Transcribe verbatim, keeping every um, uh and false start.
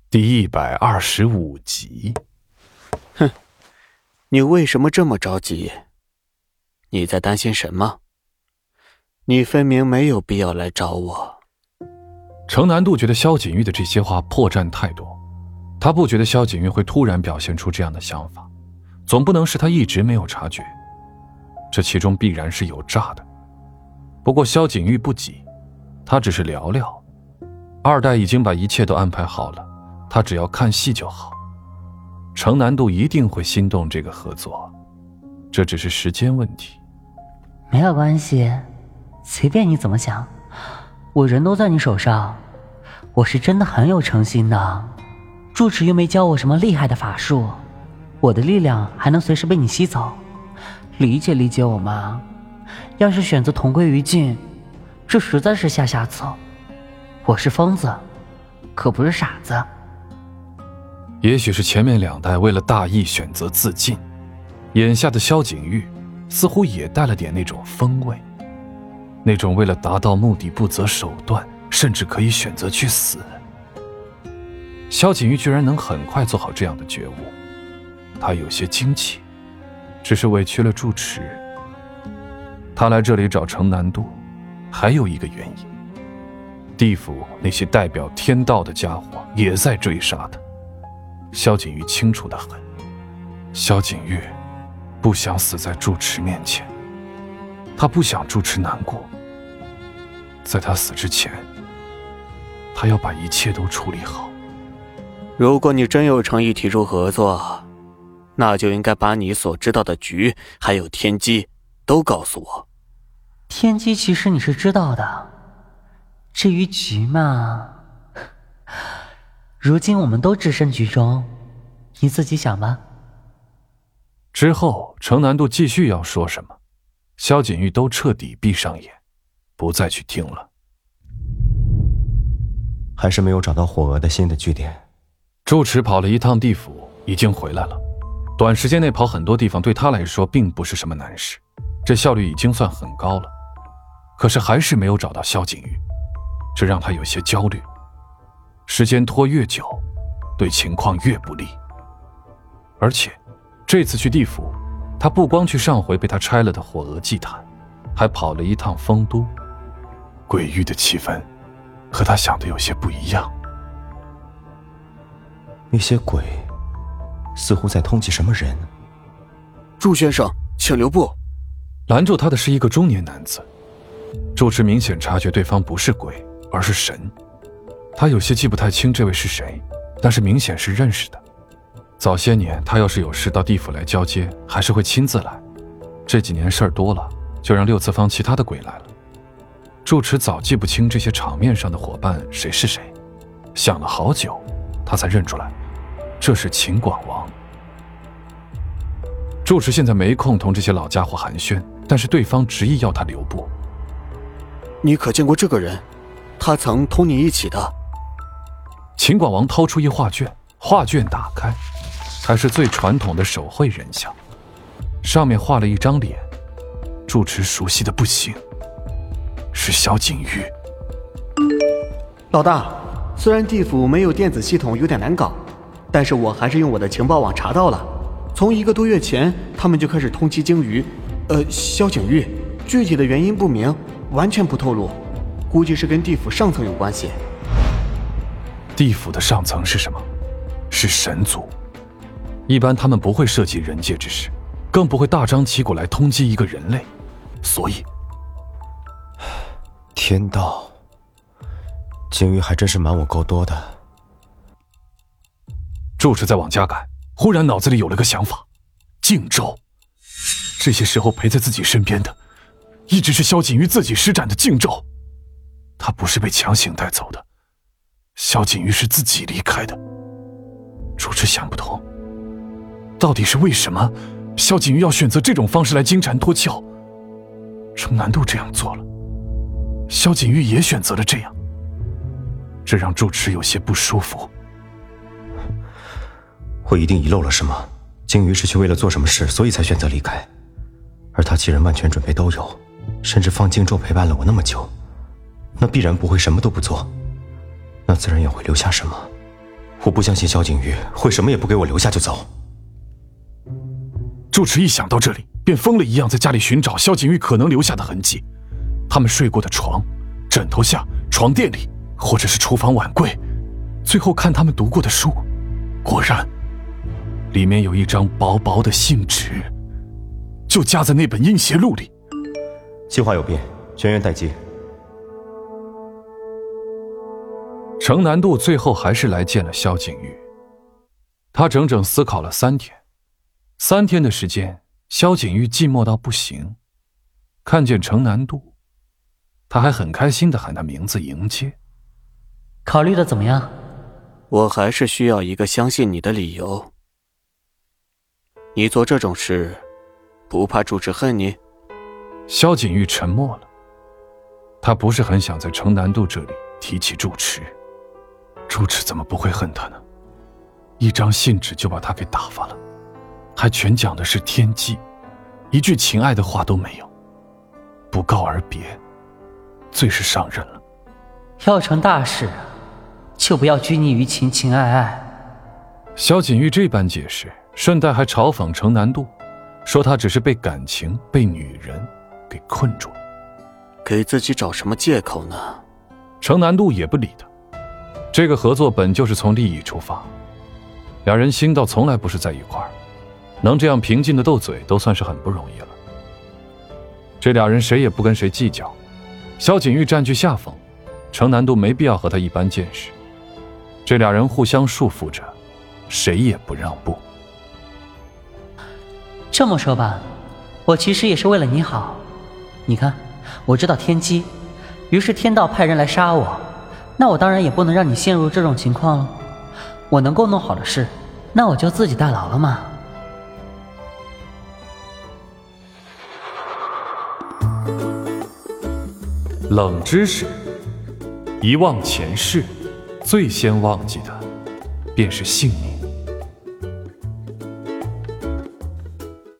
第一百二十五集。 哼，你为什么这么着急？你在担心什么？你分明没有必要来找我。 程南度觉得萧景玉的这些话破绽太多，他不觉得萧景玉会突然表现出这样的想法，总不能是他一直没有察觉，这其中必然是有诈的。不过萧景玉不急，他只是聊聊，二代已经把一切都安排好了，他只要看戏就好。程南度一定会心动这个合作，这只是时间问题。 没有关系，随便你怎么想，我人都在你手上，我是真的很有诚心的。住持又没教我什么厉害的法术，我的力量还能随时被你吸走，理解理解我嘛。要是选择同归于尽，这实在是下下策。我是疯子，可不是傻子。 也许是前面两代为了大义选择自尽，眼下的萧景玉似乎也带了点那种风味，那种为了达到目的不择手段，甚至可以选择去死。萧景玉居然能很快做好这样的觉悟，他有些惊奇，只是委屈了住持。他来这里找程南度还有一个原因，地府那些代表天道的家伙也在追杀他。萧景玉清楚得很，萧景玉不想死在住持面前，他不想住持难过。在他死之前，他要把一切都处理好。 如果你真有诚意提出合作，那就应该把你所知道的局还有天机都告诉我。 天机其实你是知道的，至于局嘛，如今我们都置身局中，你自己想吧。 之后程南度继续要说什么，萧景玉都彻底闭上眼，不再去听了。 还是没有找到火蛾的新的据点。 住持跑了一趟地府，已经回来了。短时间内跑很多地方对他来说并不是什么难事，这效率已经算很高了。可是还是没有找到萧景玉，这让他有些焦虑。时间拖越久，对情况越不利。而且这次去地府，他不光去上回被他拆了的火蛾祭坛，还跑了一趟丰都。鬼域的气氛和他想的有些不一样。 那些鬼似乎在通缉什么人。 祝先生，请留步。 拦住他的是一个中年男子。住持明显察觉对方不是鬼，而是神。他有些记不太清这位是谁，但是明显是认识的。早些年他要是有事到地府来交接，还是会亲自来。这几年事儿多了，就让六次方其他的鬼来了。住持早记不清这些场面上的伙伴谁是谁，想了好久，他才认出来，这是秦广王。住持现在没空同这些老家伙寒暄，但是对方执意要他留步。 你可见过这个人？他曾同你一起的。 秦广王掏出一画卷，画卷打开，还是最传统的手绘人像，上面画了一张脸，住持熟悉的不行，是萧景玉。 老大，虽然地府没有电子系统有点难搞，但是我还是用我的情报网查到了，从一个多月前他们就开始通缉鲸鱼，呃，萧景玉，具体的原因不明，完全不透露，估计是跟地府上层有关系。 地府的上层是什么？是神族。一般他们不会涉及人界之事，更不会大张旗鼓来通缉一个人类，所以天道，鲸鱼还真是瞒我够多的。 住持在往家赶，忽然脑子里有了个想法，靖州，这些时候陪在自己身边的一直是萧景玉自己施展的靖咒，他不是被强行带走的，萧景玉是自己离开的。住持想不通，到底是为什么萧景玉要选择这种方式来金蝉脱壳？程南度这样做了，萧景玉也选择了这样，这让住持有些不舒服。 我一定遗漏了什么，鲸鱼是去为了做什么事，所以才选择离开。而他既然万全准备都有，甚至放荆州陪伴了我那么久，那必然不会什么都不做，那自然也会留下什么。 我不相信萧景玉会什么也不给我留下就走。 住持一想到这里，便疯了一样在家里寻找萧景玉可能留下的痕迹。他们睡过的床、枕头下、床垫里，或者是厨房碗柜，最后看他们读过的书，果然，里面有一张薄薄的信纸，就夹在那本阴邪录里。 计划有变，全员待机。 程南渡最后还是来见了萧景玉。他整整思考了三天，三天的时间，萧景玉寂寞到不行。看见程南渡，他还很开心地喊他名字迎接。 考虑的怎么样？ 我还是需要一个相信你的理由。你做这种事，不怕住持恨你？ 萧景玉沉默了，他不是很想在程南渡这里提起住持。住持怎么不会恨他呢？一张信纸就把他给打发了，还全讲的是天机，一句情爱的话都没有，不告而别，最是伤人了。 要成大事，就不要拘泥于情情爱爱。 萧景玉这般解释，顺带还嘲讽程南渡，说他只是被感情、被女人给困住了。 给自己找什么借口呢？ 程南渡也不理他。这个合作本就是从利益出发，两人心倒从来不是在一块儿，能这样平静的斗嘴都算是很不容易了。这俩人谁也不跟谁计较，萧景玉占据下风，程南渡没必要和他一般见识。这俩人互相束缚着，谁也不让步。 这么说吧，我其实也是为了你好。你看，我知道天机，于是天道派人来杀我，那我当然也不能让你陷入这种情况了。我能够弄好的事，那我就自己代劳了嘛。 冷知识：遗忘前世，最先忘记的便是姓名。